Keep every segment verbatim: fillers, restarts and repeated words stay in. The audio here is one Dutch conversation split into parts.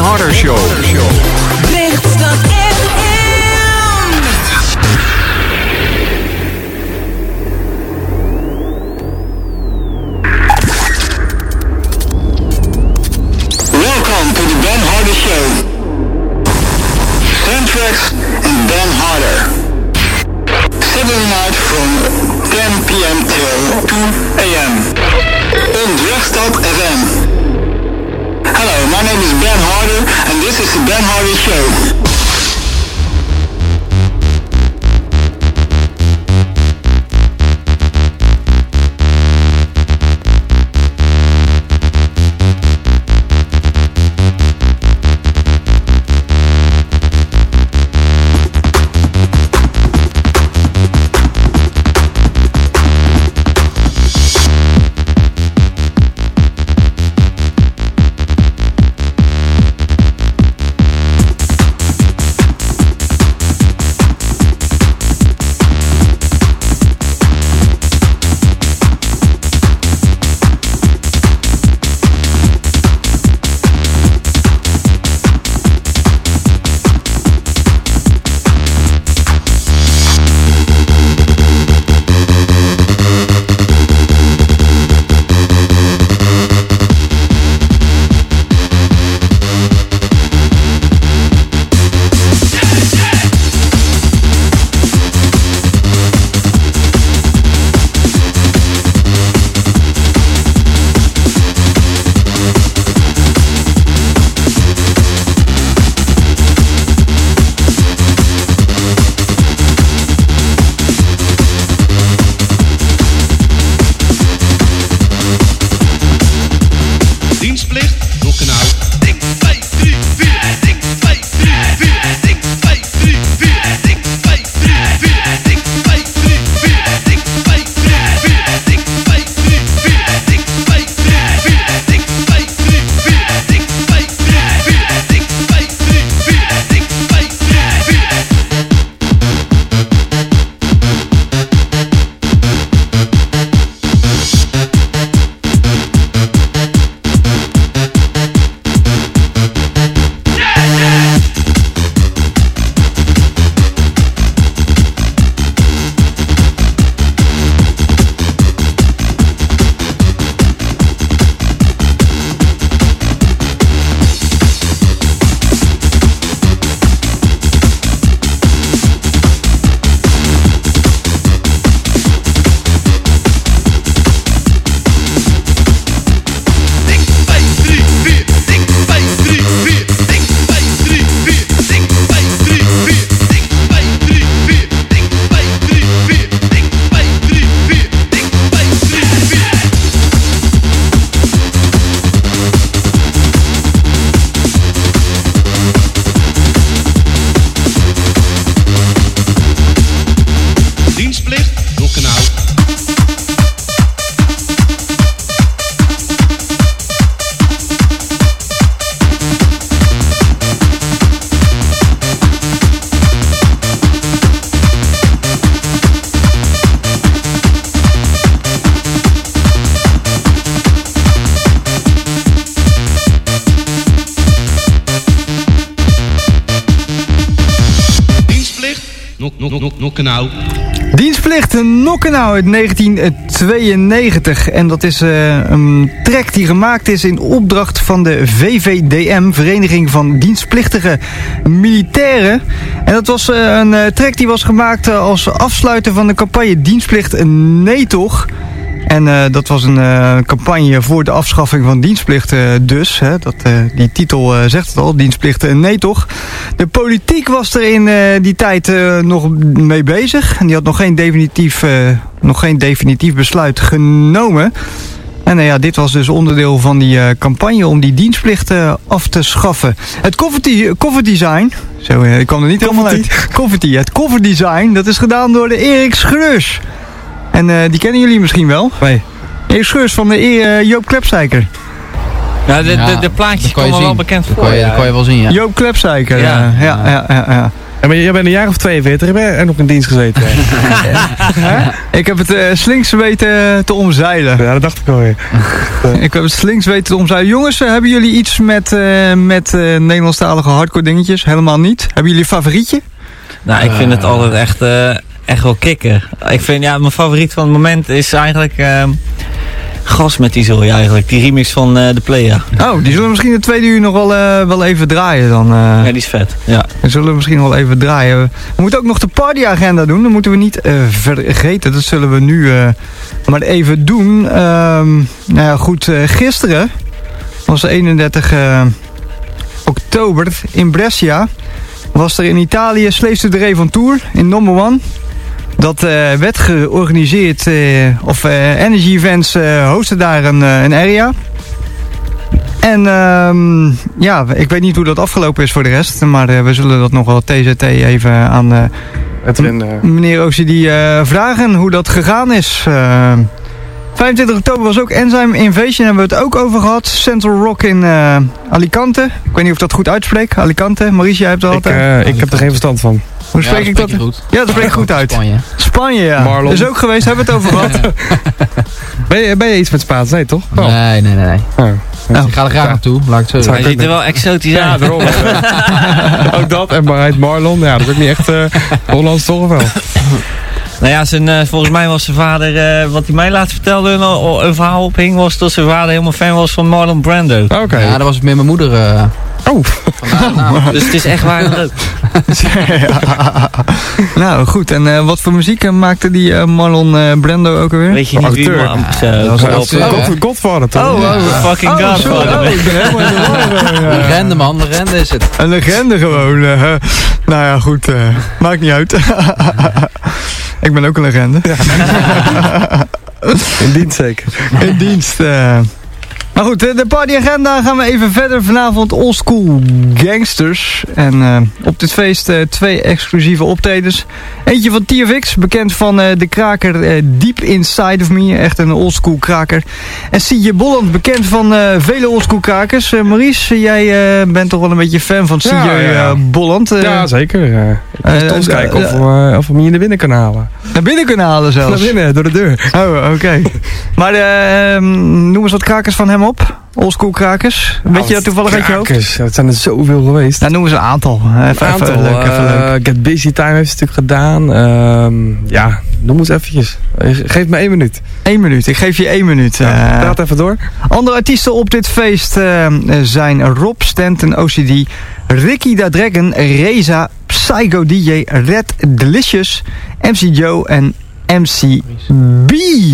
Harder Show. Lichtstad F M. Welcome to the Ben Harder Show. Soundtracks and Ben Harder. Saturday night from ten p.m. till two a.m. on Lichtstad F M. Hello, my name is Ben Harder and this is the Ben Harder Show. Nokkenau. Dienstplicht Nokkenau uit negentien tweeënnegentig. En dat is uh, een track die gemaakt is in opdracht van de V V D M, Vereniging van Dienstplichtige Militairen. En dat was uh, een uh, track die was gemaakt uh, als afsluiter van de campagne Dienstplicht Nee Toch. En uh, dat was een uh, campagne voor de afschaffing van dienstplicht uh, dus. Hè, dat, uh, die titel uh, zegt het al, dienstplicht uh, nee toch. De politiek was er in uh, die tijd uh, nog mee bezig. En die had nog geen definitief, uh, nog geen definitief besluit genomen. En uh, ja, dit was dus onderdeel van die uh, campagne om die dienstplicht uh, af te schaffen. Het coverdesign, zo, uh, ik kwam er niet helemaal uit. Coverty, het coverdesign, dat is gedaan door de Erik Schreurs. En uh, die kennen jullie misschien wel. Nee. Erik Schreurs van de uh, Joop Klepsijker. Ja, de, de, de plaatjes komen wel bekend voor. Dat kon je, dat kon je wel zien, ja. Joop Klepsijker, ja. Ja, ja, ja, ja, ja. Ja, maar jij bent een jaar of tweeënveertig en nog in dienst gezeten. Ik heb het uh, slinks weten te omzeilen. Ja, dat dacht ik alweer. Ik heb het slinks weten te omzeilen. Jongens, uh, hebben jullie iets met, uh, met uh, Nederlandstalige hardcore dingetjes? Helemaal niet. Hebben jullie een favorietje? Nou, ik vind het altijd echt, uh, echt wel kicken. Ik vind, ja, mijn favoriet van het moment is eigenlijk... Uh, Gas met die zooi eigenlijk. Die remix van uh, The Player. Oh, die zullen we misschien de tweede uur nog wel, uh, wel even draaien dan. Uh. Ja, die is vet. Ja. Die zullen we misschien nog wel even draaien. We moeten ook nog de partyagenda doen. Dat moeten we niet uh, vergeten. Dat zullen we nu uh, maar even doen. Uh, nou ja, goed. Uh, gisteren was eenendertig uh, oktober in Brescia. Was er in Italië Slaves to the Rave on Tour in number one. Dat uh, werd georganiseerd, uh, of uh, Energy Events uh, hostte daar een, uh, een area. En um, ja, ik weet niet hoe dat afgelopen is voor de rest. Maar uh, we zullen dat nog wel T Z T even aan uh, Edwin, uh... meneer O C D uh, vragen hoe dat gegaan is. Uh, vijfentwintig oktober was ook Enzyme Invasion, hebben we het ook over gehad. Central Rock in uh, Alicante. Ik weet niet of ik dat goed uitspreek. Alicante, Maurice, jij hebt het ik, altijd. Uh, ik heb er geen verstand van. Hoe spreek ja, ik dat? Goed. Ja, dat spreek ik goed uit. Spanje. Spanje, ja. Marlon. Is ook geweest, hebben we het over gehad. ben, je, ben je iets met Spaans? Nee, toch? Oh. Nee, nee, nee. nee. Oh. Oh. Ik ga er graag Ja. naartoe, laat ik het zo Hij zeggen. ziet er wel exotisch Ja, uit. daarom. Ook dat. En maar uit Marlon. Ja, dat is ook niet echt uh, Hollands toch of wel? Nou ja, zijn, uh, volgens mij was zijn vader, uh, wat hij mij laatst vertelde, een, een verhaal ophing, was dat zijn vader helemaal fan was van Marlon Brando. Oké. Okay. Ja, dat was meer mijn moeder. Uh, oh. Vandaar, nou. Dus het is echt waar leuk. Ja. Nou, goed. En uh, wat voor muziek uh, maakte die uh, Marlon uh, Brando ook alweer? Weet je niet wie man? Ja, dat was Uh, een op, acteur. God, Godfather toch? Oh, oh, fucking oh, Godfather. sorry. Oh, ik ben helemaal in de war. Legende man, legende is het. Een legende gewoon. Uh, nou ja, goed. Uh, maakt niet uit. Ik ben ook een legende. Ja. In dienst zeker. In dienst. Uh. Maar goed, de partyagenda gaan we even verder. Vanavond Oldschool Gangsters. En uh, op dit feest uh, twee exclusieve optredens. Eentje van T F X, bekend van uh, de kraker uh, Deep Inside of Me. Echt een oldschool kraker. En C J Bolland, bekend van uh, vele oldschool krakers. Uh, Maurice, jij uh, bent toch wel een beetje fan van C J Ja, ja. Uh, Bolland. Uh, Ja, zeker. Uh, ik moet uh, eens uh, kijken uh, of, we, of we hem hier naar binnen kunnen halen. Naar binnen kunnen halen zelfs. Naar binnen, door de deur. Oh, oké. Okay. Maar uh, um, noem eens wat krakers van hem op. Oldschool krakers. Weet je dat toevallig uit je hoofd? Krakers, ja, het zijn er zoveel geweest. Nou, noemen ze een aantal. Even, Een aantal. even leuk, even Uh, leuk. Get Busy Time heeft ze natuurlijk gedaan. Uh, ja, noem eens eventjes. Geef me één minuut. Eén minuut. Ik geef je één minuut. Ja, Uh, praat even door. andere artiesten op dit feest uh, zijn Rob Stanton, O C D, Ricky Da Dragon, Reza, Psycho D J, Red Delicious, M C Joe en M C B.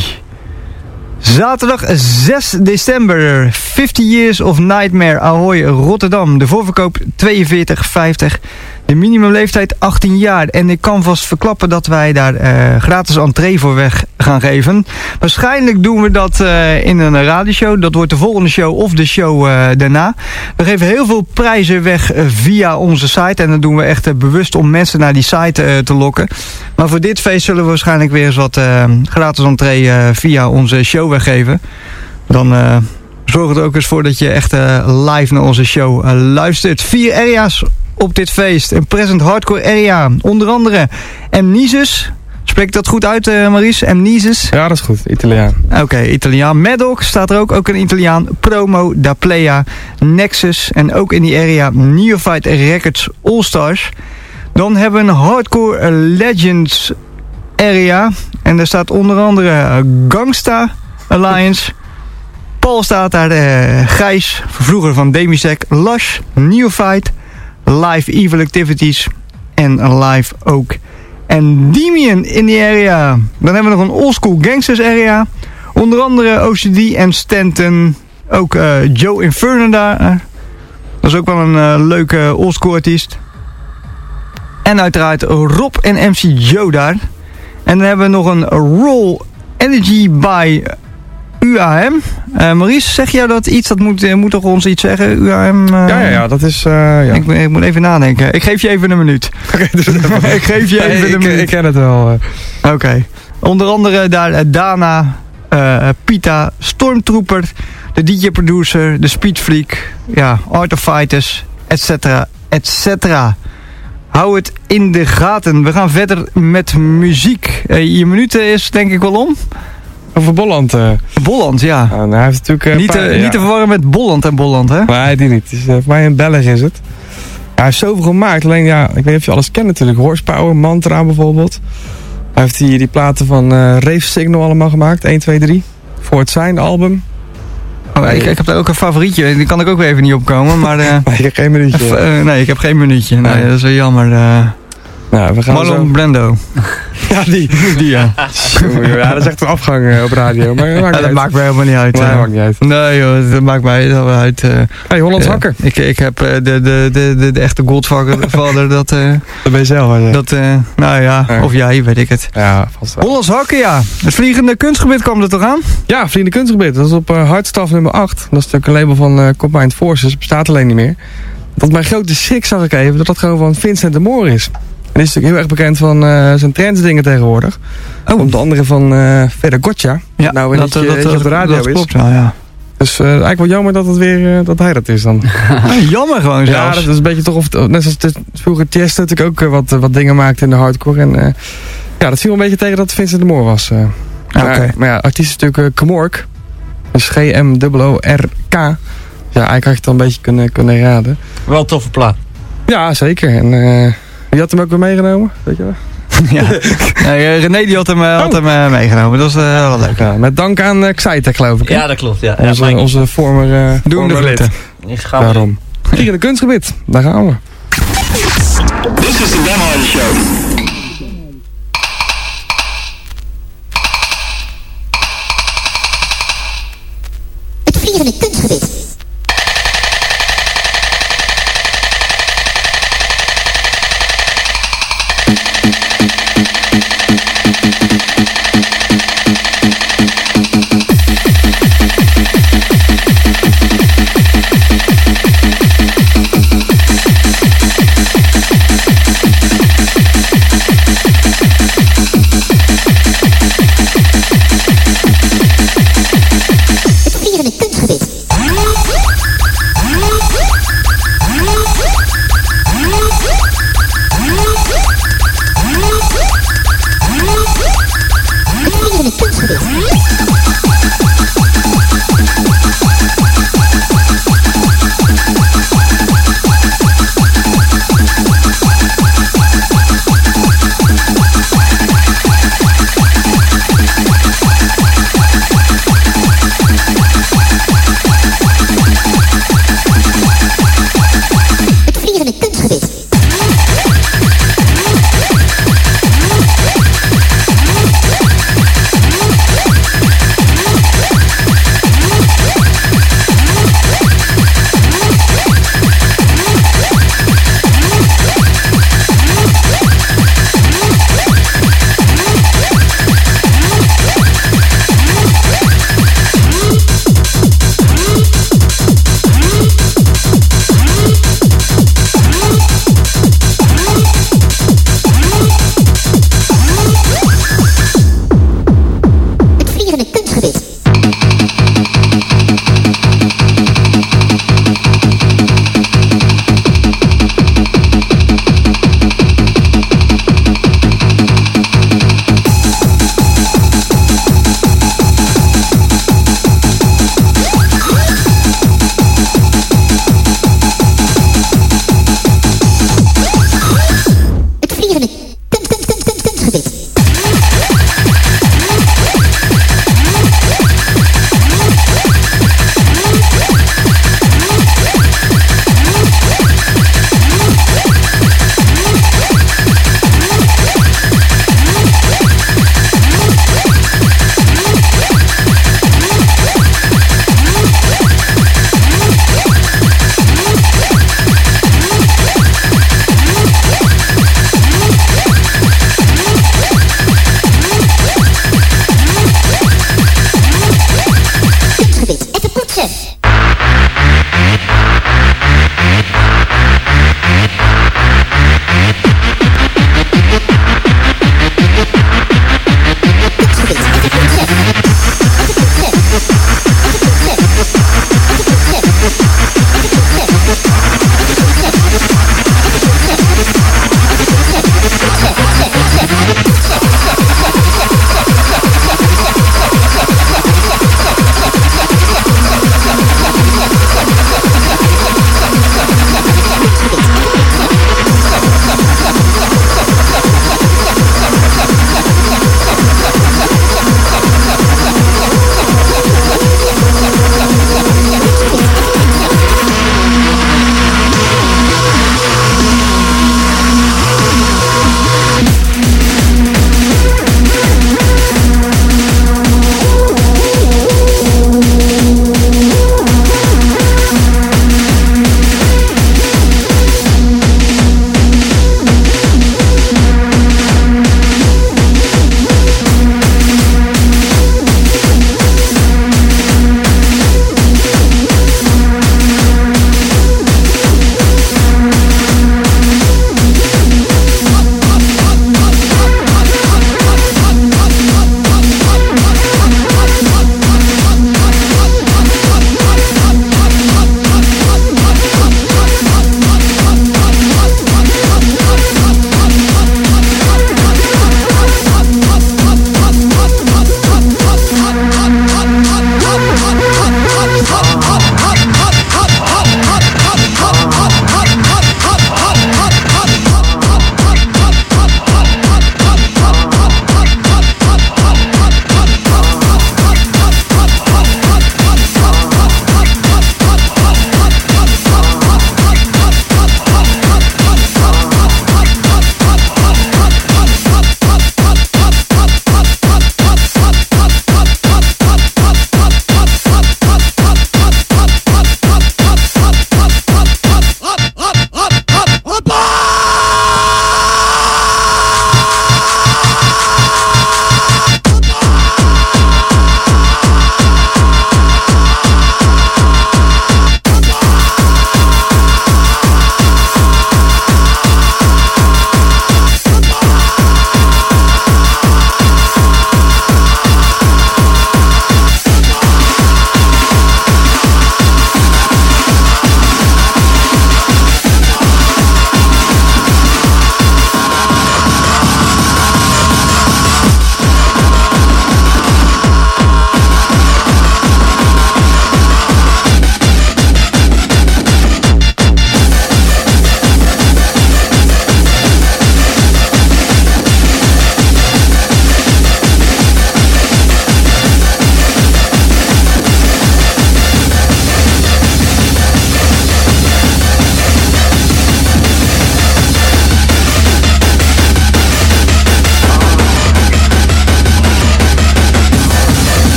Zaterdag zes december, vijftig Years of Nightmare, Ahoy, Rotterdam. De voorverkoop tweeënveertig vijftig. De minimumleeftijd achttien jaar. En ik kan vast verklappen dat wij daar uh, gratis entree voor weg gaan geven. Waarschijnlijk doen we dat uh, in een radioshow. Dat wordt de volgende show of de show uh, daarna. We geven heel veel prijzen weg uh, via onze site. En dat doen we echt uh, bewust om mensen naar die site uh, te lokken. Maar voor dit feest zullen we waarschijnlijk weer eens wat uh, gratis entree uh, via onze show weggeven. Dan uh, zorg er ook eens voor dat je echt uh, live naar onze show uh, luistert. Vier area's op dit feest. Een present hardcore area. Onder andere Amnesis. Spreek ik dat goed uit, uh, Maurice? Amnesis? Ja, dat is goed. Italiaan. Oké, okay, Italiaan. Maddox staat er ook. Ook een Italiaan. Promo, Da Playa, Nexus. En ook in die area Neophyte Records All Stars. Dan hebben we een Hardcore Legends area. En daar staat onder andere Gangsta Alliance. Paul staat daar. Uh, Gijs, vroeger van Demisec. Lush, Neophyte. Live Evil Activities. En live ook Endymion in die area. Dan hebben we nog een oldschool gangsters area. Onder andere O C D en Stanton. Ook uh, Joe Inferno daar. Uh, dat is ook wel een uh, leuke oldschool artiest. En uiteraard Rob en M C Joe daar. En dan hebben we nog een Roll Energy by U A M. Uh, Maurice, zeg jij dat iets? Dat moet, uh, moet toch ons iets zeggen? U A M? Uh, Ja, ja, ja, dat is... Uh, ja. ik, ik moet even nadenken. Ik geef je even een minuut. Okay, dus ik geef je nee, even ik, een minuut. ik ken het wel. Uh. Oké. Okay. Onder andere daar uh, Dana, uh, Pita, Stormtrooper, de D J-producer, de Speedfreak, ja, Art of Fighters, et cetera, et cetera. Hou het in de gaten. We gaan verder met muziek. Uh, je minuten is denk ik wel om. Over Bolland. Uh. Bolland, ja. Nou, hij heeft natuurlijk, uh, niet, te, paar, niet ja. te verwarren met Bolland en Bolland, hè? Nee, die niet. Dus, uh, voor mij een Belg is het. Hij heeft zoveel gemaakt. Alleen, ja, ik weet niet of je alles kent natuurlijk. Horsepower, Mantra bijvoorbeeld. Hij heeft die, die platen van uh, Rave Signal allemaal gemaakt. één, twee, drie. Voor het zijn album. Oh, ik, ik heb daar ook een favorietje. Die kan ik ook weer even niet opkomen. Maar, uh, nee, ik heb geen minuutje. Uh, nee, ik heb geen minuutje. Nee, nee. dat is wel jammer. Uh, nou, we gaan Marlon zo... Brando. Ja, die. die ja. Ja, dat is echt een afgang uh, op radio. Maar dat maakt, ja, dat maakt mij helemaal niet uit. Nee, uh. maakt niet uit. Nee joh, dat maakt mij wel uit. Uh, hey, Hollands uh, hakker. Ik, ik heb uh, de, de, de, de, de echte Godfather. dat, uh, dat ben je zelf. Hè? Dat, uh, nou ja, ja, of jij, weet ik het. Ja, vast wel. Hollands hakken, ja. Het Vliegende Kunstgebied kwam er toch aan? Ja, Vliegende Kunstgebied. Dat is op uh, Hardstaff nummer acht. Dat is natuurlijk een label van uh, Combined Forces. Bestaat alleen niet meer. Tot mijn grote schrik zag ik even dat dat gewoon van Vincent de Moor is. En is natuurlijk heel erg bekend van uh, zijn trendsdingen tegenwoordig. Oh. Onder andere van uh, Fedor Gotcha. Ja, nou, dat, dat, dat, dat, op de radio dat is. klopt wel, ja. Dus uh, eigenlijk wel jammer dat het weer uh, dat hij dat is dan. Ah, jammer gewoon zelfs. Ja, dat is een beetje toch of net zoals het, vroeger Tiesto natuurlijk ook uh, wat, uh, wat dingen maakte in de hardcore. En uh, ja, dat viel een beetje tegen dat het Vincent de Moor was. Uh. Oké. Okay. Maar, maar ja, artiest is natuurlijk uh, Kmork. Dus G M O O R K. Ja, eigenlijk had je het al een beetje kunnen, kunnen raden. Wel een toffe plaat. Ja, zeker. En uh, wie had hem ook weer meegenomen? Weet je wel? Ja. Nee, René die had hem, uh, had oh. hem uh, meegenomen. Dat was uh, wel leuk. Ja, met dank aan uh, Xaita, geloof ik. Hè? Ja, dat klopt. Ja. Onze, ja, onze former, uh, Doen de groeten. Daarom. Vliegende Kunstgebied. Daar gaan we. This is the Ben Harder Show. Het Vliegende Kunstgebied. Het Vliegende Kunstgebied.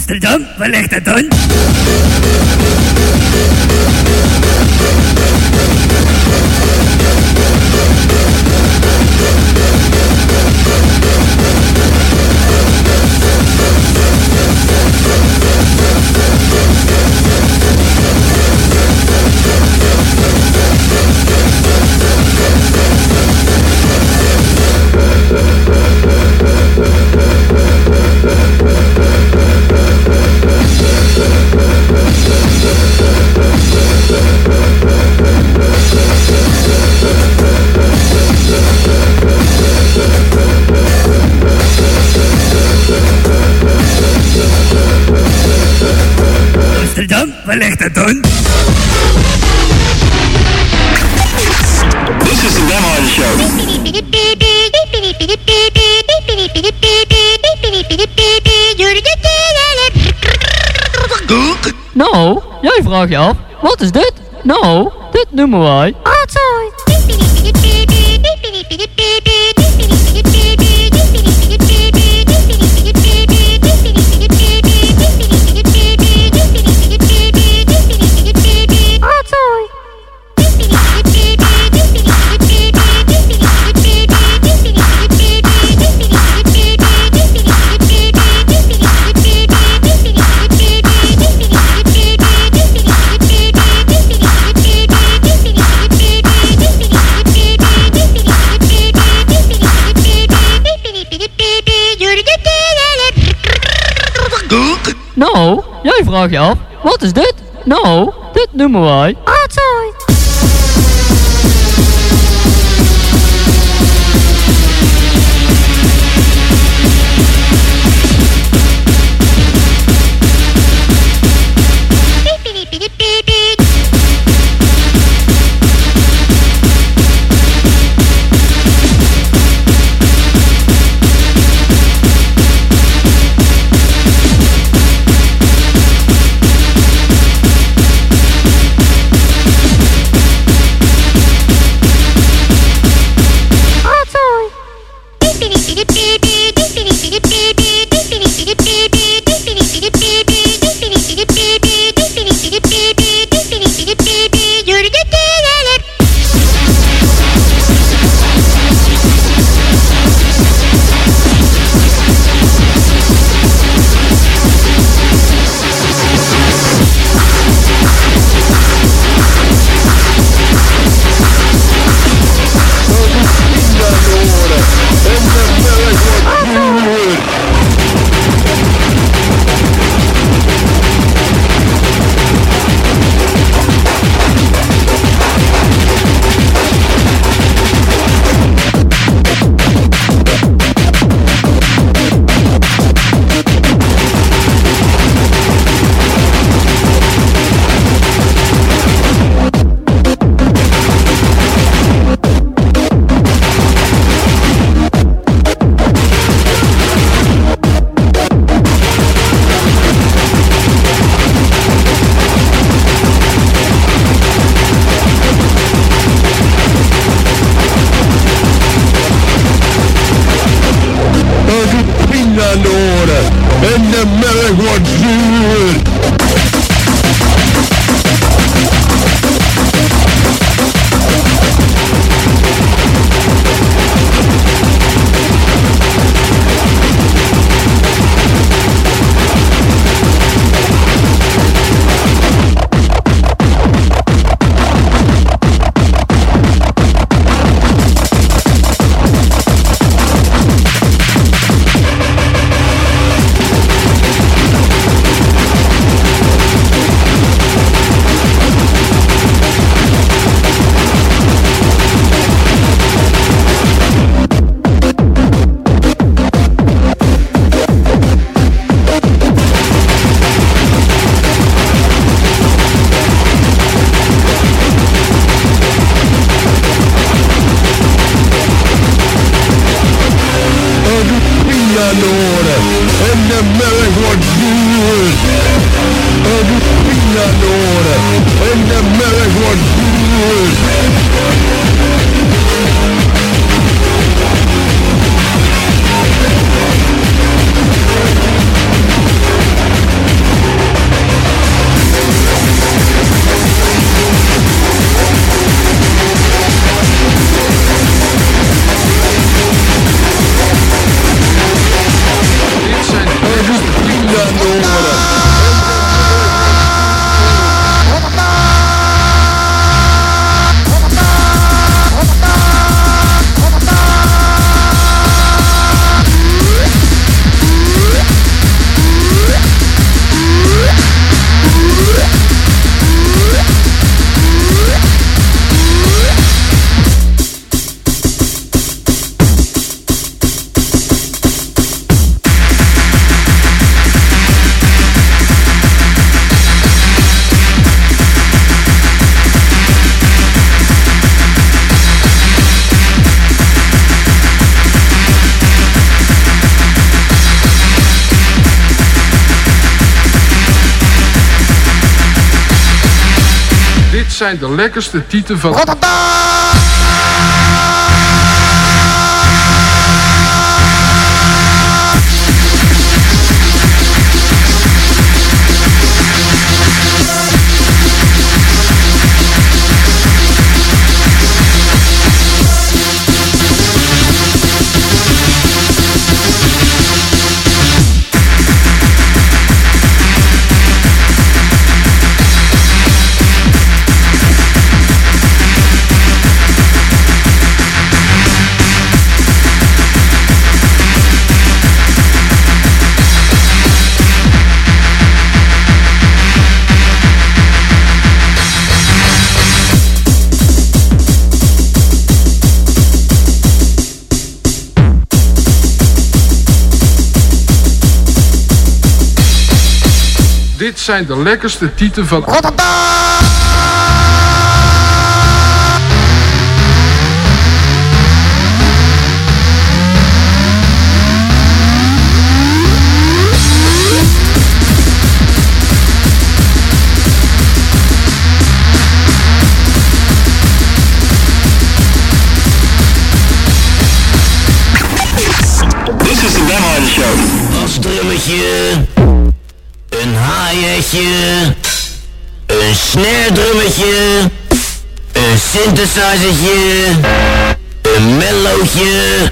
Amsterdam, waar ligt dat dan? Amsterdam, waar ligt dat dan? This is the Ben Harder Show. Nou, jij vraagt je af, wat is dit? Nou, dit noemen wij aardzooi. Nou, jij vraagt je af, wat is dit? Nou, dit noemen wij aardzooi. zijn de lekkerste tieten van Rotterdam! Dit zijn de lekkerste tieten van Rotterdam! This is the Ben Harder Show. Als drummetje, een hi-hatje, een snare drummetje, een synthesizertje, een mellowtje,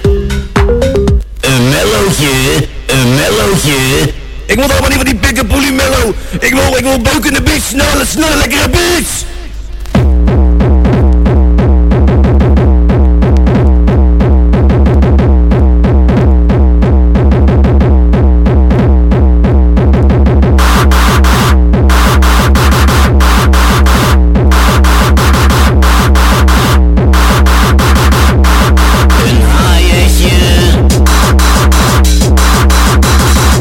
een mellowtje, een mellowtje. Ik wil allemaal niet van die pick-up bully mellow. Ik wil, ik wil buik in de beats, snelle, snelle, lekkere beats.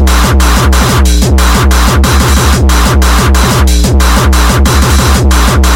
We'll be right back.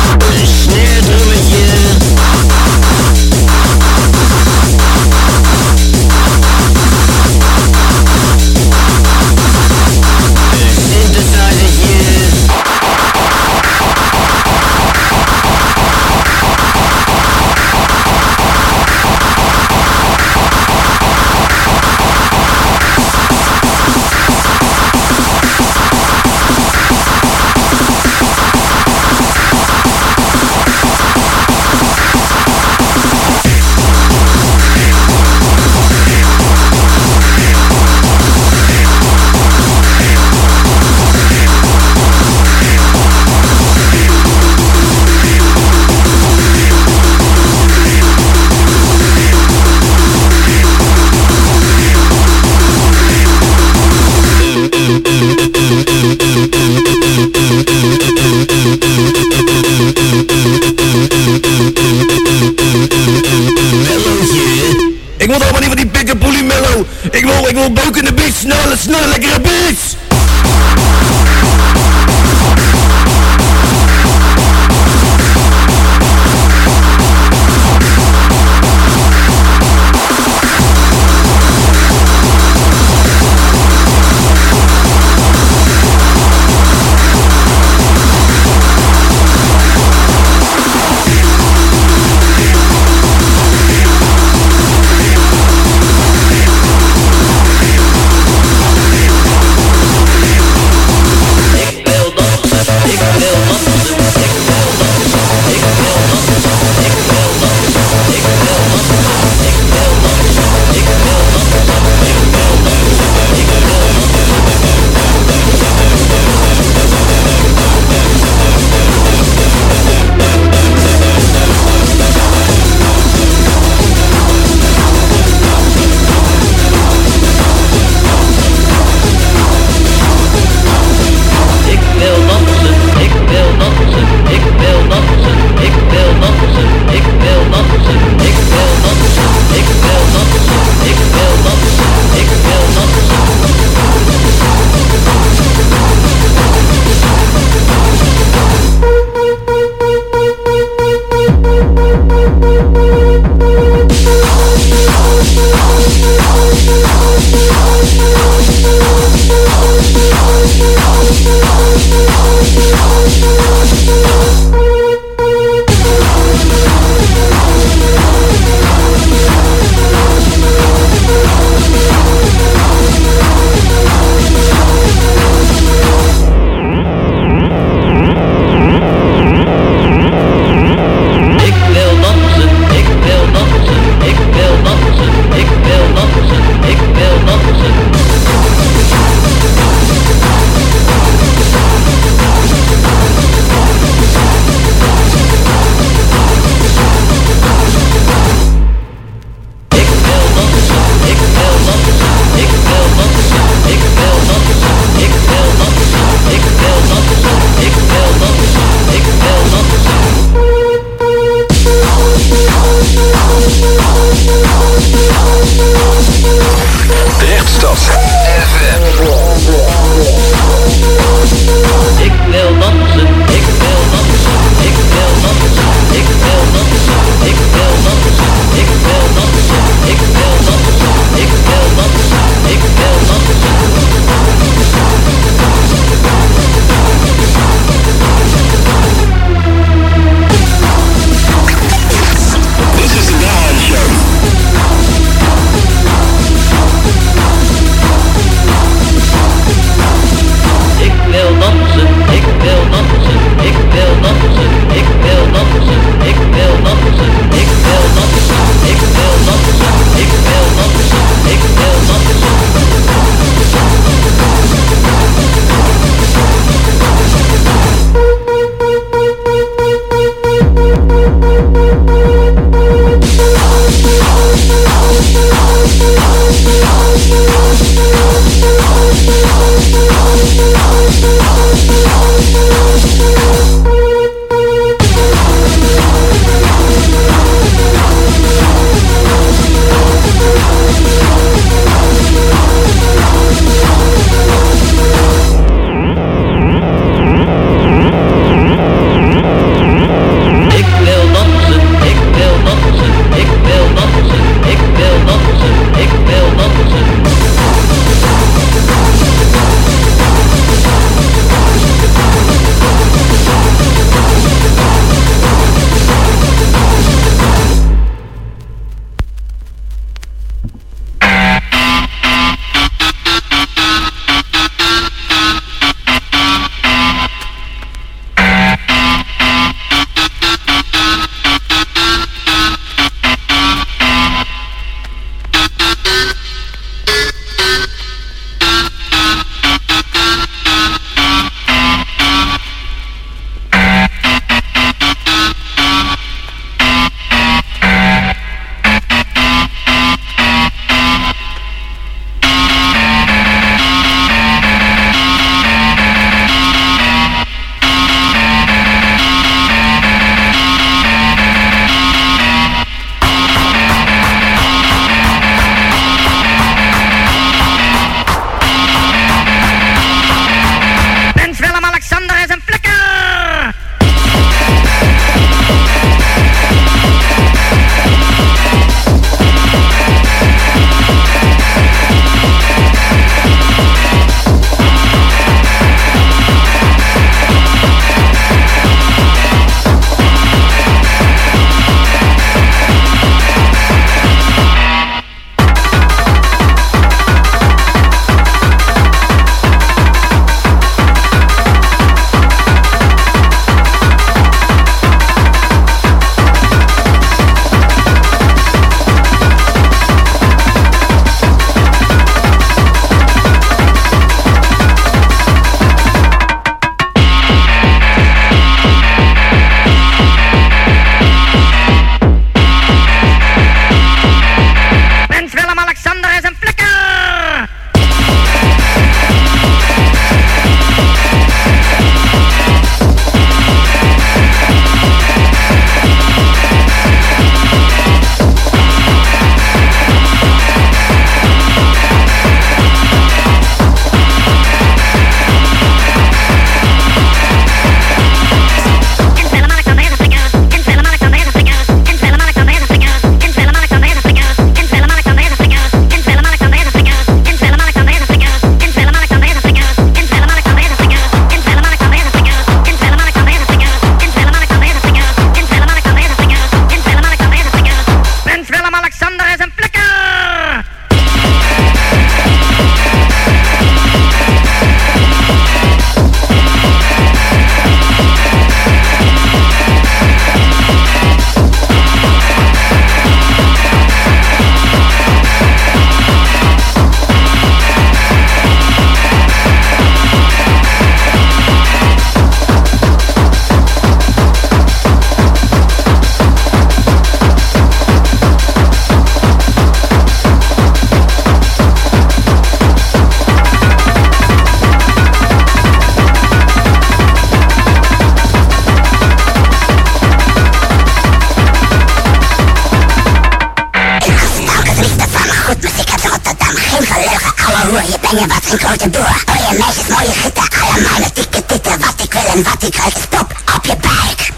mooie meisjes, mooie gieten. Allemaal met dikke titten. Wat ik wil en wat ik krijg is pop op je buik.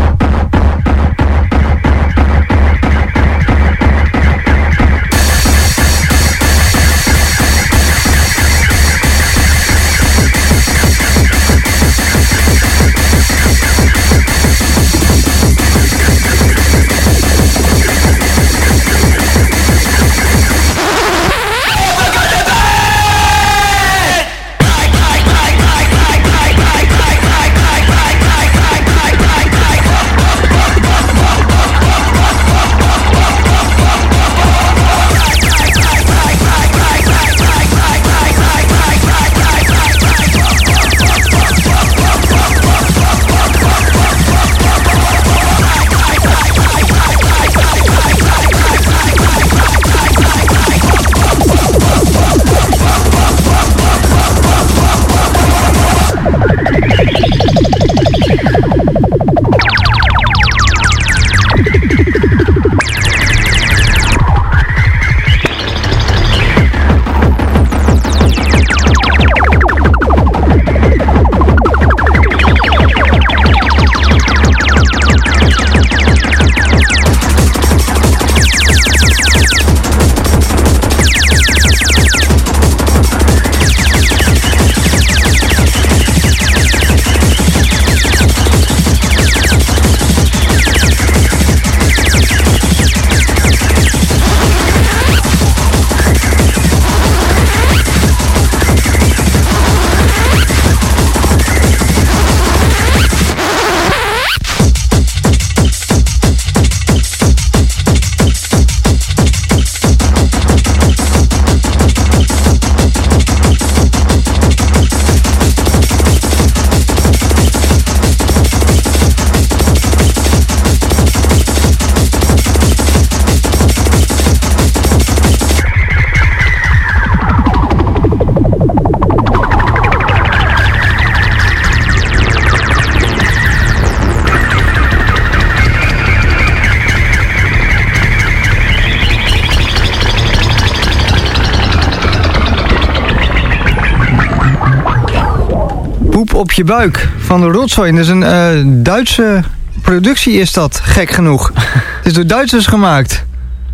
Op je buik van de Rotzooi. Dat is een uh, Duitse productie is dat, gek genoeg. Het is door Duitsers gemaakt.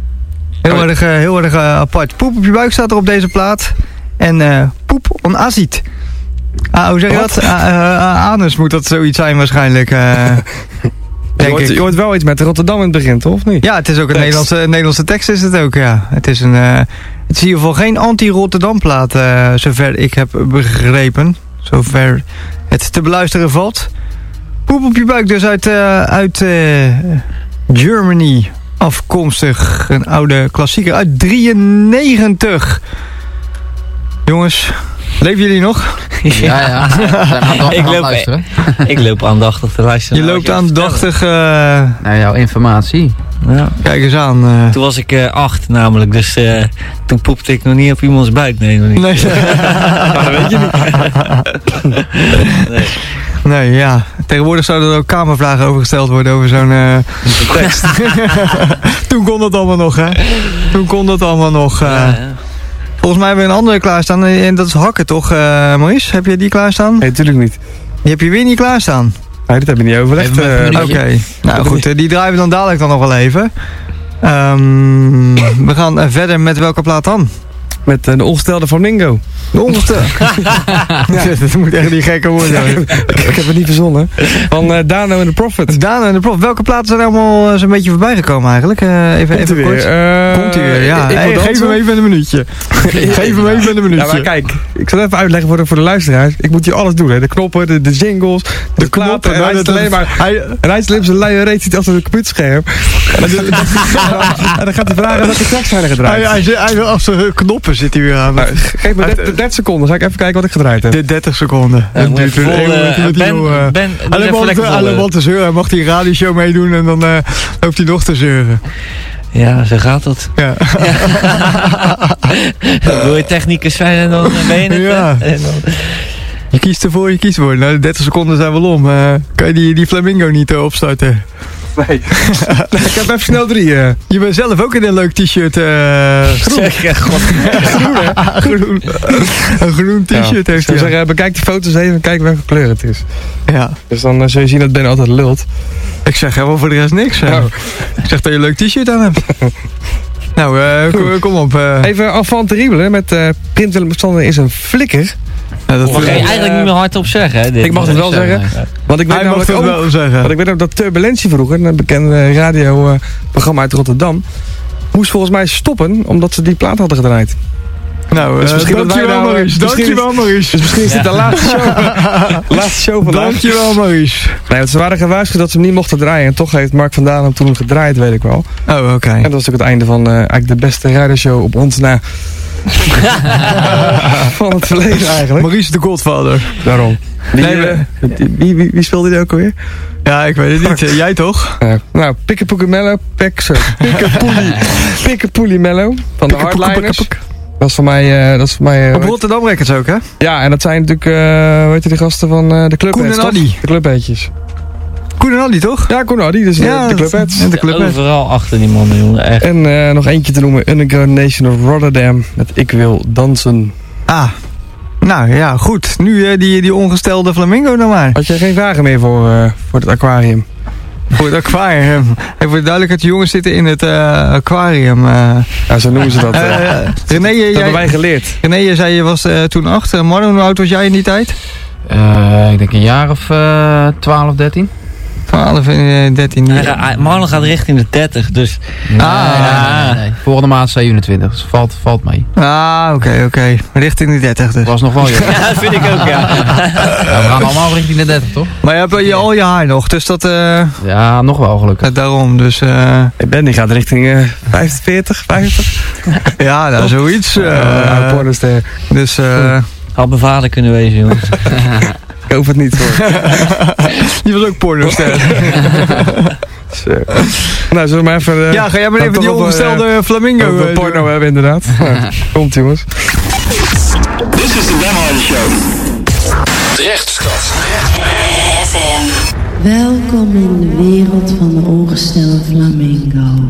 Heel oh. erg, uh, heel erg uh, apart. Poep op je buik staat er op deze plaat. En uh, poep on acid. Ah, hoe zeg je Wat? dat? Uh, uh, anus moet dat zoiets zijn waarschijnlijk. Uh, je, hoort, je hoort wel iets met Rotterdam in het begin, toch? Of niet? Ja, het is ook een Nederlandse, Nederlandse tekst is het ook, ja. Het is, een, uh, het is in ieder geval geen anti-Rotterdam plaat, uh, zover ik heb begrepen. Zover het te beluisteren valt. Poep op je buik dus uit, uh, uit uh, Germany afkomstig. Een oude klassieker uit drieënnegentig. Jongens, leven jullie nog? Ja, ja. ja. ik, loop, ik loop aandachtig te luisteren. Je loopt aandachtig... Uh, naar jouw informatie. Ja. Kijk eens aan. Uh. Toen was ik uh, acht namelijk, dus uh, toen poepte ik nog niet op iemands buik. Nee, nog niet. Nee, maar dat weet je niet. nee. Nee, ja. Tegenwoordig zouden er ook kamervragen over gesteld worden over zo'n uh, tekst. Toen kon dat allemaal nog, hè. Toen kon dat allemaal nog. Uh, ja, ja. Volgens mij hebben we een andere klaarstaan en dat is hakken, toch, uh, Maurice? Heb je die klaarstaan? Nee, natuurlijk niet. Die heb je weer niet klaarstaan? Nee, dat hebben we niet overlegd. Uh, Oké, okay. Nou goed, uh, die draaien we dan dadelijk dan nog wel even. Um, we gaan uh, verder met welke plaat dan? Met uh, de ongestelde Flamingo. De ongestelde? Ja. Dat moet echt niet gekker worden. Ik heb het niet verzonnen. Van uh, Dano en de Prophet. Dano en de Prophet. Welke platen zijn er allemaal uh, zo'n beetje voorbij gekomen eigenlijk? Uh, even Komt even kort. Uh, Komt hij weer, ja. Ik, ik hey, geef hem even een minuutje. Geef hem even een minuutje. Ja, maar kijk. Ik zal even uitleggen voor de, voor de luisteraars. Ik moet hier alles doen. Hè. De knoppen, de, de jingles, de, de knoppen. En hij is alleen maar... Hij, en hij is alleen zijn luie reet ziet achter een computerscherm. En, en dan gaat hij vragen welke tracks zijn er gedraaid. Hij, hij, hij, hij, als er knoppen zit hij weer aan. Nou, geef me dertig seconden. Zal ik even kijken wat ik gedraaid heb. De dertig seconden. Ja, dat duurt vol, uh, Ben, Ben, Alleen wat te zeuren. Hij mag die radioshow meedoen en dan uh, loopt hij nog te zeuren. Ja, zo gaat het. Ja. Dan wil je technicus zijn en dan ben je het. Ja. En dan... Je kiest ervoor, je kiest ervoor. Nou, de dertig seconden zijn wel om. Uh, kan je die, die Flamingo niet uh, opstarten? Nee. nee, ik heb even snel drie. Uh. Je bent zelf ook in een leuk t-shirt. Uh, groen. Zeg, ja, god. groen, hè? Groen. Een groen t-shirt ja. heeft hij. Ik zou zeggen, bekijk die foto's even en kijk welke kleur het is. Ja. Dus dan uh, zul je zien dat Ben altijd lult. Ik zeg helemaal voor de rest niks. Nou. Ik zeg dat je een leuk t-shirt aan hebt. nou, uh, kom, kom op. Uh. Even enfant terrible met uh, Prins Willem-Alexander is een flikker. Ja, dat mag je eigenlijk niet meer hardop zeggen. Hè, dit. Ik mag het wel zeggen. zeggen. Want ik weet Hij mag het ook, wel zeggen. Want ik weet ook dat Turbulentie vroeger, een bekende radioprogramma uit Rotterdam, moest volgens mij stoppen omdat ze die plaat hadden gedraaid. Nou, dus misschien uh, dankjewel nou, Maurice. Dankjewel Maurice. Dus misschien is dit ja. de laatste show. laatste show vandaag. Dankjewel Maurice. Nee, want ze waren gewaarschuwd dat ze hem niet mochten draaien. En toch heeft Mark van Dalen hem toen gedraaid, weet ik wel. Oh, oké. Okay. En dat was ook het einde van uh, eigenlijk de beste radioshow op ons na. van het verleden eigenlijk. Maurice de Godfather. Daarom. Wie, nee, uh, wie, wie, wie speelde die ook alweer? Ja, ik weet het niet. Jij toch? Uh, nou, Pikkepoekie Mello. Pikkepoelie. Pikkepoelie Mello. Van de Hardliners. Dat is voor mij... Uh, dat is voor mij uh, op Rotterdam Records ook, hè? Ja, en dat zijn natuurlijk... Uh, weet je die gasten van uh, de Clubheads, Koen en Addy. De Clubheadjes. Koen en Addy, toch? Ja, Koen en Addy. Dus ja, de, de Clubheads. En de Clubheads. Overal achter die mannen, jongen. Echt. En uh, nog eentje te noemen. Underground Nation of Rotterdam. Met Ik Wil Dansen. Ah. Nou ja, goed. Nu uh, die, die ongestelde flamingo dan maar. Had je geen vragen meer voor, uh, voor het aquarium? Voor het aquarium. En voor de duidelijkheid, de jongens zitten in het uh, aquarium. Uh. Ja, zo noemen ze dat. Uh, uh, René, dat jij, hebben wij geleerd. René, je zei je was uh, toen acht. Uh, Marlon, hoe oud was jij in die tijd? Uh, ik denk een jaar of uh, twaalf, dertien. twaalf en dertien. Ja, Marlon gaat richting de dertig, dus... Nee, ah, nee, nee, nee, nee. Volgende maand zevenentwintig, dus valt, valt mee. Ah, oké, okay, oké. Okay. Richting de dertig dus. Was nog wel jong. Ja, dat vind ik ook, ja. Ja. We gaan allemaal richting de dertig, toch? Maar je hebt je, al je haar nog, dus dat... Uh, ja, nog wel gelukkig. Uh, daarom, dus... Uh, hey Ben, die gaat richting uh, vijfenveertig, vijftig. Ja, nou, zoiets. Uh, uh, uh, dus... Uh, had mijn vader kunnen wezen, jongens. Ik hoef het niet voor. Die was ook pornoster. So. Nou, zullen we maar even... Uh, ja, ga jij maar even die ongestelde uh, flamingo... Uh, porno hebben, inderdaad. Nou, komt, jongens. This is the Ben Harder Show. Terechtstad. F M. Welkom in de wereld van de ongestelde flamingo.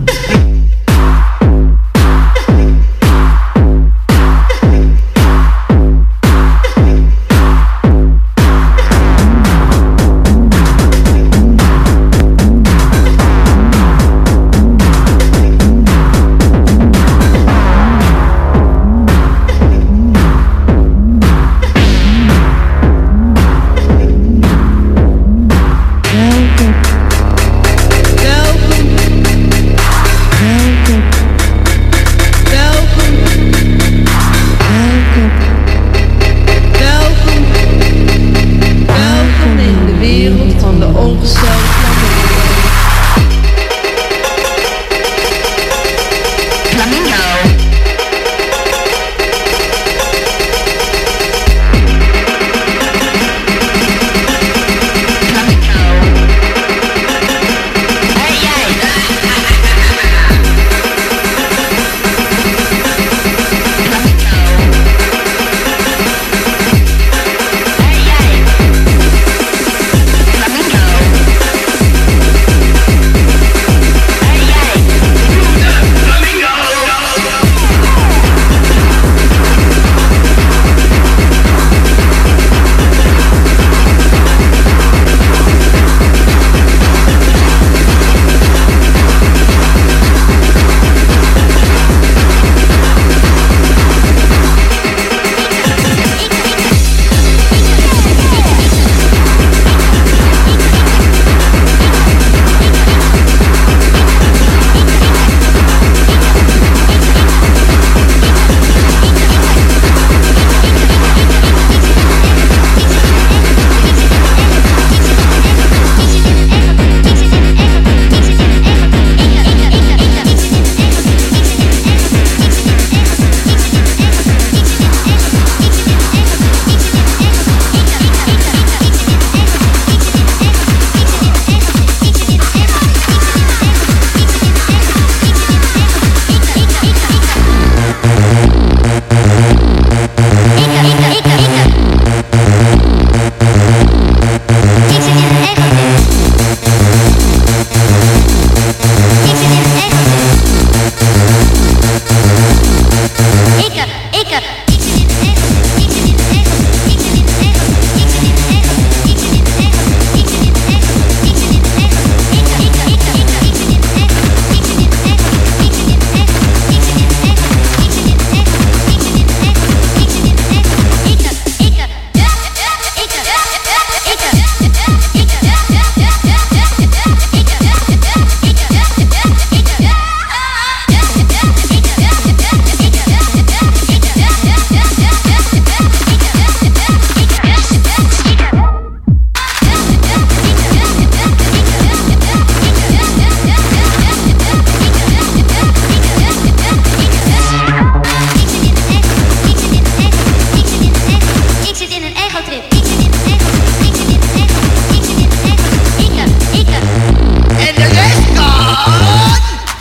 En de rest gaat...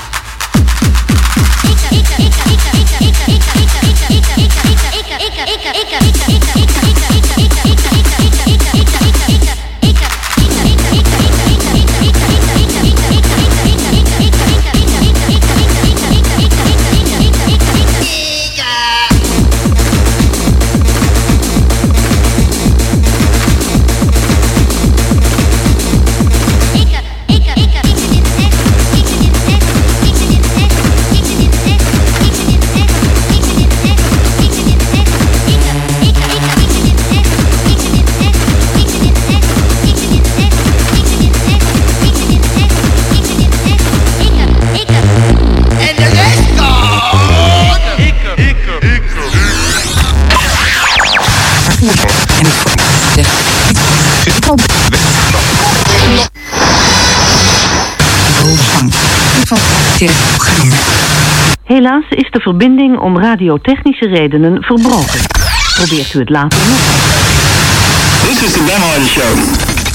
Helaas is de verbinding om radiotechnische redenen verbroken. Probeert u het later nog. This is the Ben Harder Show.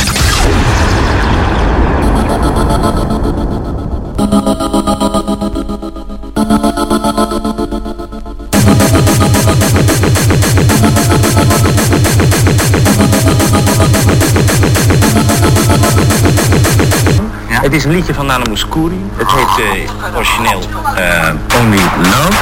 Het is een liedje van Nana Mouskouri. Het heet uh, origineel uh, Only Love.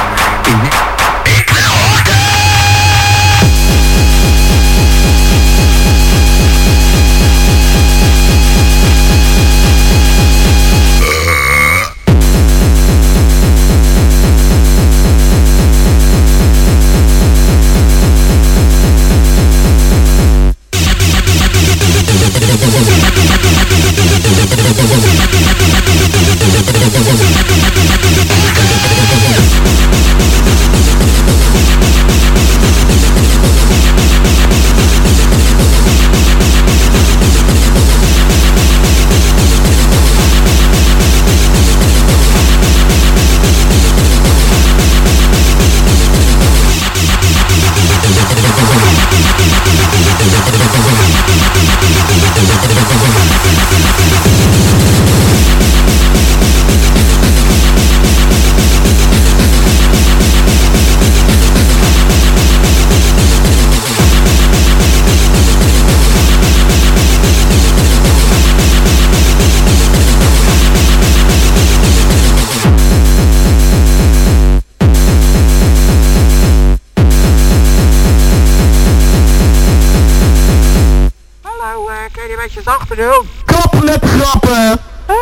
Achterdoen. Kappen met grappen. Huh?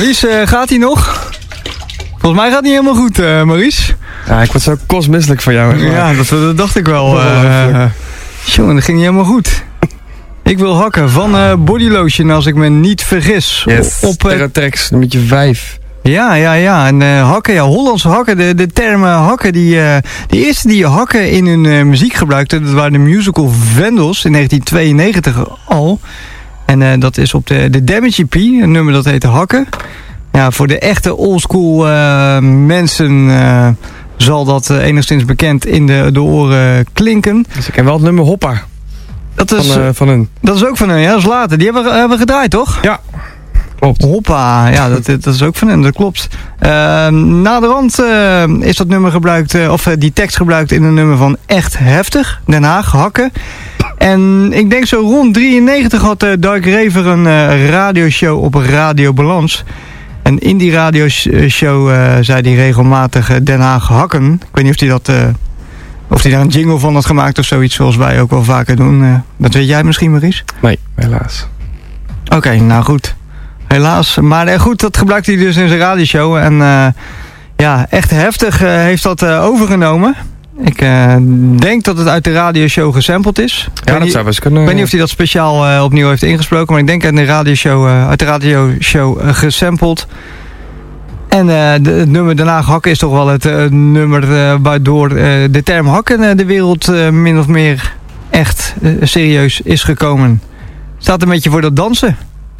Maurice, uh, gaat hij nog? Volgens mij gaat het niet helemaal goed, uh, Maurice. Ja, ik word zo kostmisselijk van jou. Ja, dat, dat dacht ik wel. Uh, Jongen, dat ging niet helemaal goed. Ik wil hakken van uh, Body Lotion, als ik me niet vergis. Yes, op uh, Terratex, nummertje vijf. Ja, ja, ja. En uh, hakken, ja, Hollandse hakken, de, de term uh, hakken, die, uh, de eerste die hakken in hun uh, muziek gebruikten, dat waren de musical Vandals in negentien tweeënnegentig al. En uh, dat is op de, de Damage E P, een nummer dat heette Hakken. Ja, voor de echte oldschool uh, mensen uh, zal dat uh, enigszins bekend in de, de oren klinken. Dus ik ken wel het nummer Hoppa. Dat is, van, uh, van hun. Dat is ook van hun, ja, dat is later. Die hebben we, hebben we gedraaid, toch? Ja. Klopt. Hoppa, ja, dat, dat is ook van hem, dat klopt. Uh, naderhand uh, is dat nummer gebruikt, uh, of uh, die tekst gebruikt in een nummer van Echt Heftig, Den Haag, Hakken. En ik denk zo rond drieënnegentig had uh, Dark Raver een uh, radioshow op Radio Balans. En in die radioshow uh, zei hij regelmatig uh, Den Haag Hakken. Ik weet niet of hij dat... Uh, Of hij daar een jingle van had gemaakt of zoiets, zoals wij ook wel vaker doen. Uh, dat weet jij misschien, Maurice? Nee, helaas. Oké, okay, nou goed. Helaas. Maar uh, goed, dat gebruikt hij dus in zijn radioshow. En uh, ja, Echt Heftig uh, heeft dat uh, overgenomen. Ik uh, denk dat het uit de radioshow gesampled is. Ja, dat zou best kunnen. Ik weet niet of hij dat speciaal uh, opnieuw heeft ingesproken. Maar ik denk uit de radioshow, uh, uit de radioshow uh, gesampled. En uh, de, het nummer Den Haag Hakken is toch wel het uh, nummer uh, waardoor uh, de term hakken uh, de wereld uh, min of meer echt uh, serieus is gekomen. Staat een beetje voor dat dansen.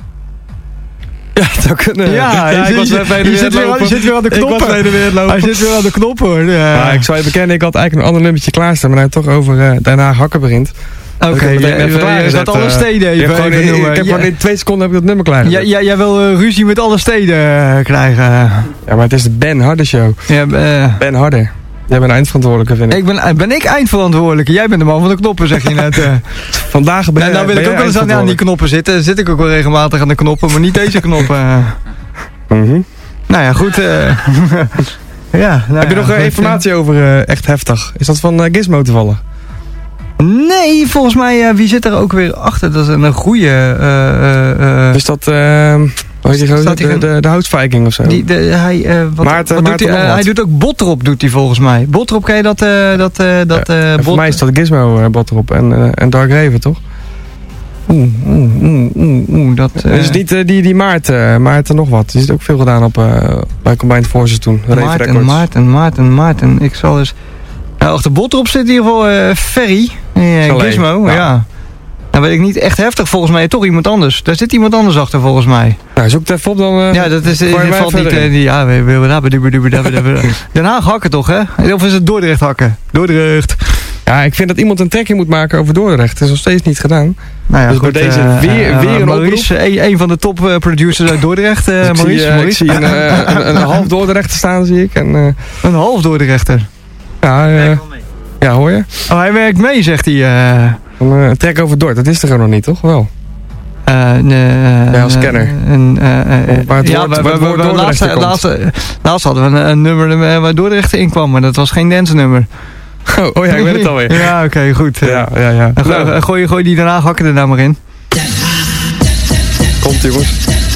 Ja, dat kunnen. Ja, ja ik was even je, zit weer, je zit weer aan de knoppen. Ik was weer weer lopen. Hij zit weer aan de knoppen hoor. Ja. Maar ik zou je bekennen, ik had eigenlijk een ander nummertje klaarstaan, maar hij toch over uh, Den Haag Hakken begint. Oké, okay, je staat alle steden even, gewoon, even noemen. Ik heb ja. gewoon in twee seconden heb ik dat nummer klaar. Ja, ja, jij wil uh, ruzie met alle steden uh, krijgen. Ja, maar het is de Ben Harder show. Ja, uh, Ben Harder. Jij bent eindverantwoordelijke, vind ik. ik ben, ben ik eindverantwoordelijke? Jij bent de man van de knoppen, zeg je net. Uh. Vandaag ben, nou, nou wil ik ook wel eens aan, aan die knoppen zitten. Zit ik ook wel regelmatig aan de knoppen, maar niet deze knoppen. Mm-hmm. Nou ja, goed. Uh, ja, nou heb je ja, nog uh, informatie over uh, Echt Heftig? Is dat van uh, Gizmo toevallig? Nee, volgens mij, uh, wie zit er ook weer achter? Dat is een goeie... Uh, uh, uh, is dat... Uh, hoe heet die gozer? De, de, de Houtviking of zo? Die, de, hij, uh, wat, Maarten, wat Maarten doet hij, uh, hij doet ook Bottrop, doet hij volgens mij. Bottrop, ken je dat? Uh, dat, uh, dat uh, ja, voor mij is dat Gizmo uh, Bottrop en, uh, en Dark Raven, toch? Oeh, oeh, oeh, oeh, oeh, dat... Uh, is niet uh, die, die Maarten, uh, Maarten nog wat. Die heeft ook veel gedaan op, uh, bij Combined Forces toen. Maarten, Maarten, Maarten, Maarten. Ik zal eens... Nou, achter Bottrop zit in ieder geval uh, Ferry. Uh, Gizmo, ja. ja. Nou weet ik niet, Echt Heftig volgens mij toch iemand anders. Daar zit iemand anders achter volgens mij. Nou, zoek het even op dan. Uh, ja, dat is uh, valt niet. Uh, die, ja, we we Den Haag hakken toch, hè? Of is het Dordrecht hakken? Dordrecht. Ja, ik vind dat iemand een trekje moet maken over Dordrecht. Dat is nog steeds niet gedaan. Nou ja, dus goed, bij deze uh, weer, uh, weer een Maurice, een, een van de top uh, producers uit Dordrecht. Uh, dus Maurice, zie, uh, Maurice. Ik zie een, uh, een, een half Dordrechter staan, zie ik. En, uh, een half Dordrechter? Ja, uh, ja, hoor je? Oh, hij werkt mee, zegt hij. Uh, Een uh, trek over Dort, dat is er gewoon nog niet, toch? Wel. Uh, nee, uh, ja, als kenner. Uh, uh, uh, waar het ja, woord, we, waar het woord we, we, Dordrecht laatst, laatst, laatst hadden we een, een nummer waar Dordrecht in kwam, maar dat was geen dance nummer. Oh, oh ja, ik weet het alweer. Ja, oké, okay, goed. Ja, ja, ja. Go, nou. gooi, gooi die daarna hakken er nou maar in. Komt, jongens.